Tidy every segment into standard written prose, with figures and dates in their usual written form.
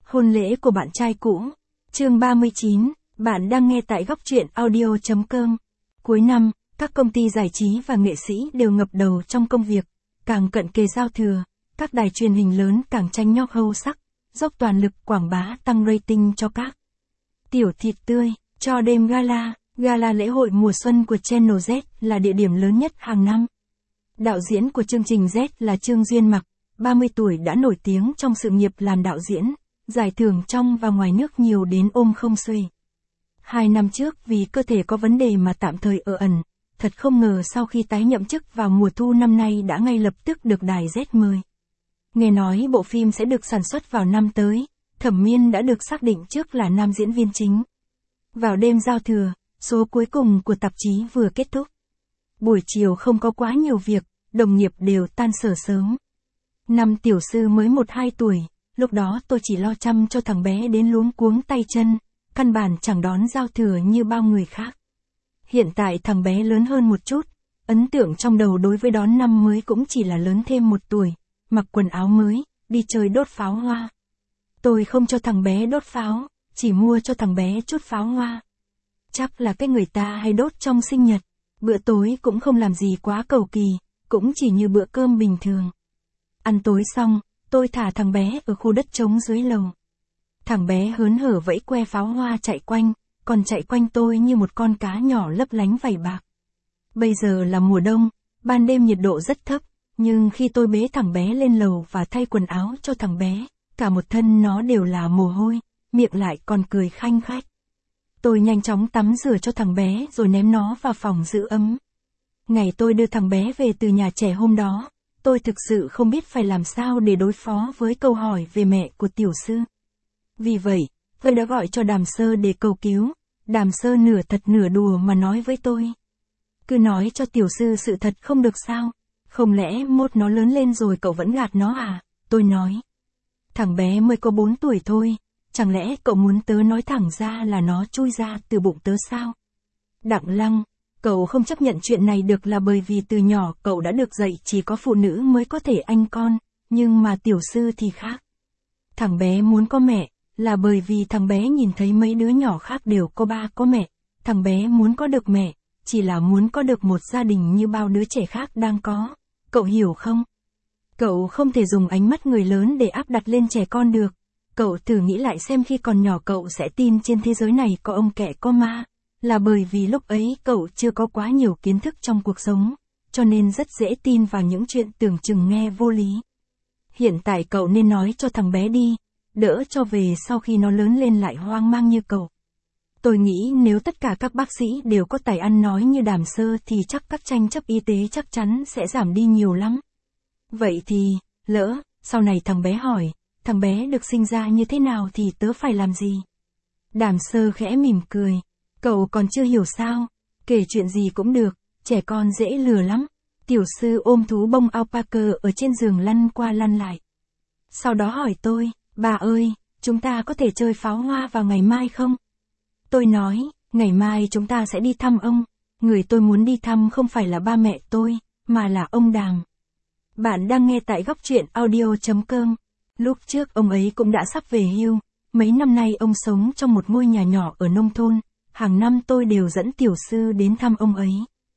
Hôn lễ của bạn trai cũ. Chương 39, bạn đang nghe tại góc truyện audio.com. Cuối năm, các công ty giải trí và nghệ sĩ đều ngập đầu trong công việc. Càng cận kề giao thừa, các đài truyền hình lớn càng tranh nhau hâu sắc, dốc toàn lực quảng bá tăng rating cho các tiểu thịt tươi, cho đêm gala. Gala lễ hội mùa xuân của Channel Z là địa điểm lớn nhất hàng năm. Đạo diễn của chương trình Z là Trương Duyên Mặc, 30 tuổi đã nổi tiếng trong sự nghiệp làm đạo diễn, giải thưởng trong và ngoài nước nhiều đến ôm không xuể. 2 năm trước vì cơ thể có vấn đề mà tạm thời ở ẩn, thật không ngờ sau khi tái nhậm chức vào mùa thu năm nay đã ngay lập tức được đài Z mời. Nghe nói bộ phim sẽ được sản xuất vào năm tới, Thẩm Miên đã được xác định trước là nam diễn viên chính. Vào đêm giao thừa, số cuối cùng của tạp chí vừa kết thúc. Buổi chiều không có quá nhiều việc, đồng nghiệp đều tan sở sớm. Năm tiểu sư mới 1-2 tuổi, lúc đó tôi chỉ lo chăm cho thằng bé đến luống cuống tay chân, căn bản chẳng đón giao thừa như bao người khác. Hiện tại thằng bé lớn hơn một chút, ấn tượng trong đầu đối với đón năm mới cũng chỉ là lớn thêm 1 tuổi, mặc quần áo mới, đi chơi đốt pháo hoa. Tôi không cho thằng bé đốt pháo, chỉ mua cho thằng bé chút pháo hoa. Chắc là cái người ta hay đốt trong sinh nhật, bữa tối cũng không làm gì quá cầu kỳ, cũng chỉ như bữa cơm bình thường. Ăn tối xong, tôi thả thằng bé ở khu đất trống dưới lầu. Thằng bé hớn hở vẫy que pháo hoa chạy quanh, còn chạy quanh tôi như một con cá nhỏ lấp lánh vảy bạc. Bây giờ là mùa đông, ban đêm nhiệt độ rất thấp, nhưng khi tôi bế thằng bé lên lầu và thay quần áo cho thằng bé, cả một thân nó đều là mồ hôi, miệng lại còn cười khanh khách. Tôi nhanh chóng tắm rửa cho thằng bé rồi ném nó vào phòng giữ ấm. Ngày tôi đưa thằng bé về từ nhà trẻ hôm đó, tôi thực sự không biết phải làm sao để đối phó với câu hỏi về mẹ của tiểu sư. Vì vậy, tôi đã gọi cho Đàm Sơ để cầu cứu. Đàm Sơ nửa thật nửa đùa mà nói với tôi. Cứ nói cho tiểu sư sự thật không được sao? Không lẽ mốt nó lớn lên rồi cậu vẫn gạt nó à? Tôi nói. Thằng bé mới có 4 tuổi thôi, chẳng lẽ cậu muốn tớ nói thẳng ra là nó chui ra từ bụng tớ sao? Đặng Lăng, cậu không chấp nhận chuyện này được là bởi vì từ nhỏ cậu đã được dạy chỉ có phụ nữ mới có thể anh con, nhưng mà tiểu sư thì khác. Thằng bé muốn có mẹ, là bởi vì thằng bé nhìn thấy mấy đứa nhỏ khác đều có ba có mẹ. Thằng bé muốn có được mẹ, chỉ là muốn có được một gia đình như bao đứa trẻ khác đang có. Cậu hiểu không? Cậu không thể dùng ánh mắt người lớn để áp đặt lên trẻ con được. Cậu thử nghĩ lại xem khi còn nhỏ cậu sẽ tin trên thế giới này có ông kẻ có ma. Là bởi vì lúc ấy cậu chưa có quá nhiều kiến thức trong cuộc sống, cho nên rất dễ tin vào những chuyện tưởng chừng nghe vô lý. Hiện tại cậu nên nói cho thằng bé đi, đỡ cho về sau khi nó lớn lên lại hoang mang như cậu. Tôi nghĩ nếu tất cả các bác sĩ đều có tài ăn nói như Đàm Sơ thì chắc các tranh chấp y tế chắc chắn sẽ giảm đi nhiều lắm. Vậy thì, lỡ, sau này thằng bé hỏi, thằng bé được sinh ra như thế nào thì tớ phải làm gì? Đàm Sơ khẽ mỉm cười. Cậu còn chưa hiểu sao? Kể chuyện gì cũng được, trẻ con dễ lừa lắm. Tiểu sư ôm thú bông alpaca ở trên giường lăn qua lăn lại. Sau đó hỏi tôi, bà ơi, chúng ta có thể chơi pháo hoa vào ngày mai không? Tôi nói, ngày mai chúng ta sẽ đi thăm ông. Người tôi muốn đi thăm không phải là ba mẹ tôi, mà là ông Đàm. Bạn đang nghe tại góc truyện audio.com. Lúc trước ông ấy cũng đã sắp về hưu. Mấy năm nay ông sống trong một ngôi nhà nhỏ ở nông thôn. Hàng năm tôi đều dẫn tiểu sư đến thăm ông ấy.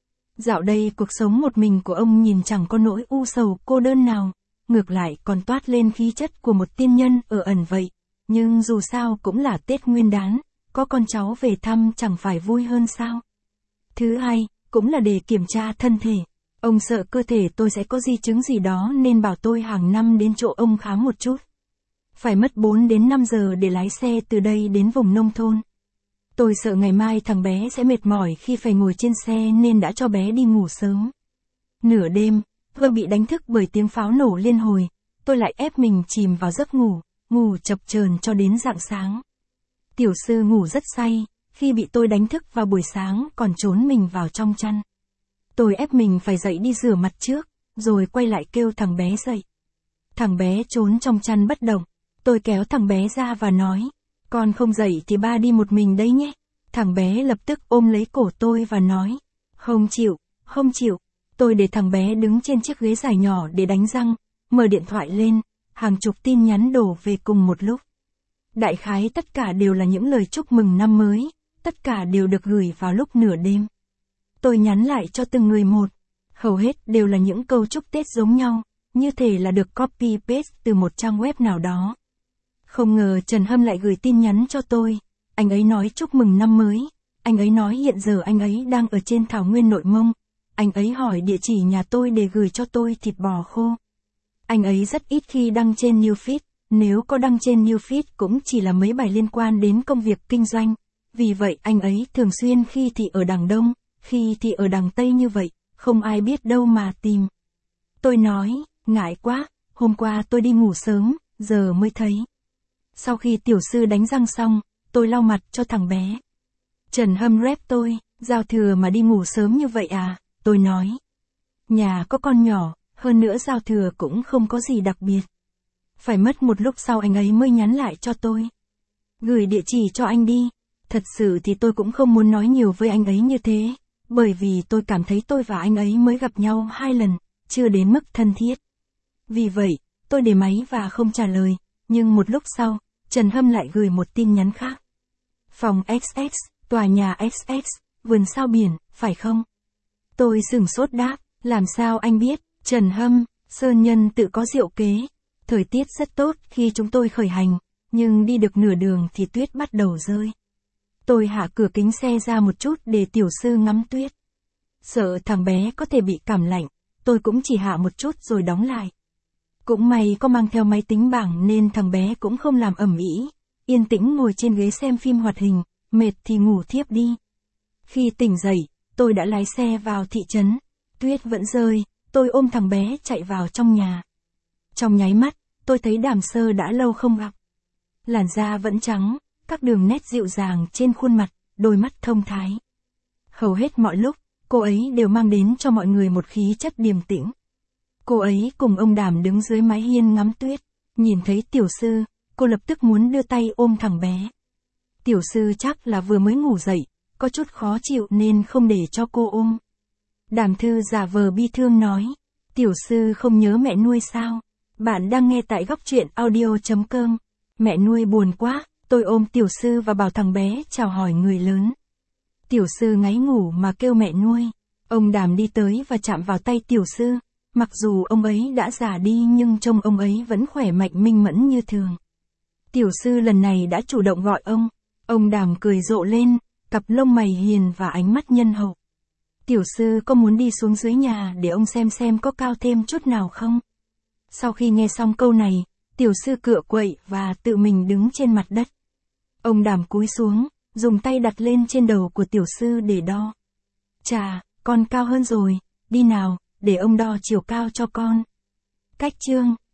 Dạo đây cuộc sống một mình của ông nhìn chẳng có nỗi u sầu cô đơn nào. Ngược lại còn toát lên khí chất của một tiên nhân ở ẩn vậy. Nhưng dù sao cũng là Tết Nguyên Đán, có con cháu về thăm chẳng phải vui hơn sao? Thứ hai, cũng là để kiểm tra thân thể. Ông sợ cơ thể tôi sẽ có di chứng gì đó nên bảo tôi hàng năm đến chỗ ông khám một chút. Phải mất 4 đến 5 giờ để lái xe từ đây đến vùng nông thôn. Tôi sợ ngày mai thằng bé sẽ mệt mỏi khi phải ngồi trên xe nên đã cho bé đi ngủ sớm. Nửa đêm, tôi bị đánh thức bởi tiếng pháo nổ liên hồi, tôi lại ép mình chìm vào giấc ngủ, ngủ chập chờn cho đến rạng sáng. Tiểu sư ngủ rất say, khi bị tôi đánh thức vào buổi sáng còn trốn mình vào trong chăn. Tôi ép mình phải dậy đi rửa mặt trước, rồi quay lại kêu thằng bé dậy. Thằng bé trốn trong chăn bất động, tôi kéo thằng bé ra và nói, con không dậy thì ba đi một mình đấy nhé. Thằng bé lập tức ôm lấy cổ tôi và nói, không chịu, không chịu. Tôi để thằng bé đứng trên chiếc ghế dài nhỏ để đánh răng, mở điện thoại lên, hàng chục tin nhắn đổ về cùng một lúc. Đại khái tất cả đều là những lời chúc mừng năm mới, tất cả đều được gửi vào lúc nửa đêm. Tôi nhắn lại cho từng người một, hầu hết đều là những câu chúc Tết giống nhau, như thể là được copy paste từ một trang web nào đó. Không ngờ Trần Hâm lại gửi tin nhắn cho tôi, anh ấy nói chúc mừng năm mới, anh ấy nói hiện giờ anh ấy đang ở trên thảo nguyên Nội Mông, anh ấy hỏi địa chỉ nhà tôi để gửi cho tôi thịt bò khô. Anh ấy rất ít khi đăng trên Newsfeed, nếu có đăng trên Newsfeed cũng chỉ là mấy bài liên quan đến công việc kinh doanh, vì vậy anh ấy thường xuyên khi thì ở đằng Đông, khi thì ở đằng Tây như vậy, không ai biết đâu mà tìm. Tôi nói, ngại quá, hôm qua tôi đi ngủ sớm, giờ mới thấy. Sau khi tiểu sư đánh răng xong, tôi lau mặt cho thằng bé. Trần Hâm rep tôi, giao thừa mà đi ngủ sớm như vậy à, tôi nói. Nhà có con nhỏ, hơn nữa giao thừa cũng không có gì đặc biệt. Phải mất một lúc sau anh ấy mới nhắn lại cho tôi. Gửi địa chỉ cho anh đi. Thật sự thì tôi cũng không muốn nói nhiều với anh ấy như thế, bởi vì tôi cảm thấy tôi và anh ấy mới gặp nhau 2 lần, chưa đến mức thân thiết. Vì vậy, tôi để máy và không trả lời, nhưng một lúc sau, Trần Hâm lại gửi một tin nhắn khác. Phòng XX, tòa nhà XX, vườn sao biển, phải không? Tôi sửng sốt đáp, làm sao anh biết? Trần Hâm, sơn nhân tự có diệu kế. Thời tiết rất tốt khi chúng tôi khởi hành, nhưng đi được nửa đường thì tuyết bắt đầu rơi. Tôi hạ cửa kính xe ra một chút để tiểu sư ngắm tuyết. Sợ thằng bé có thể bị cảm lạnh, tôi cũng chỉ hạ một chút rồi đóng lại. Cũng may có mang theo máy tính bảng nên thằng bé cũng không làm ầm ĩ, yên tĩnh ngồi trên ghế xem phim hoạt hình, mệt thì ngủ thiếp đi. Khi tỉnh dậy, tôi đã lái xe vào thị trấn, tuyết vẫn rơi, tôi ôm thằng bé chạy vào trong nhà. Trong nháy mắt, tôi thấy Đàm Sơ đã lâu không gặp. Làn da vẫn trắng, các đường nét dịu dàng trên khuôn mặt, đôi mắt thông thái. Hầu hết mọi lúc, cô ấy đều mang đến cho mọi người một khí chất điềm tĩnh. Cô ấy cùng ông Đàm đứng dưới mái hiên ngắm tuyết, nhìn thấy tiểu sư, cô lập tức muốn đưa tay ôm thằng bé. Tiểu sư chắc là vừa mới ngủ dậy, có chút khó chịu nên không để cho cô ôm. Đàm Thư giả vờ bi thương nói, tiểu sư không nhớ mẹ nuôi sao? Bạn đang nghe tại góc truyện audio.com. Mẹ nuôi buồn quá, tôi ôm tiểu sư và bảo thằng bé chào hỏi người lớn. Tiểu sư ngáy ngủ mà kêu mẹ nuôi. Ông Đàm đi tới và chạm vào tay tiểu sư. Mặc dù ông ấy đã già đi nhưng trông ông ấy vẫn khỏe mạnh minh mẫn như thường. Tiểu sư lần này đã chủ động gọi ông. Ông Đàm cười rộ lên, cặp lông mày hiền và ánh mắt nhân hậu. Tiểu sư có muốn đi xuống dưới nhà để ông xem có cao thêm chút nào không? Sau khi nghe xong câu này, tiểu sư cựa quậy và tự mình đứng trên mặt đất. Ông Đàm cúi xuống, dùng tay đặt lên trên đầu của tiểu sư để đo. Chà, con cao hơn rồi, đi nào, để ông đo chiều cao cho con. Cách chương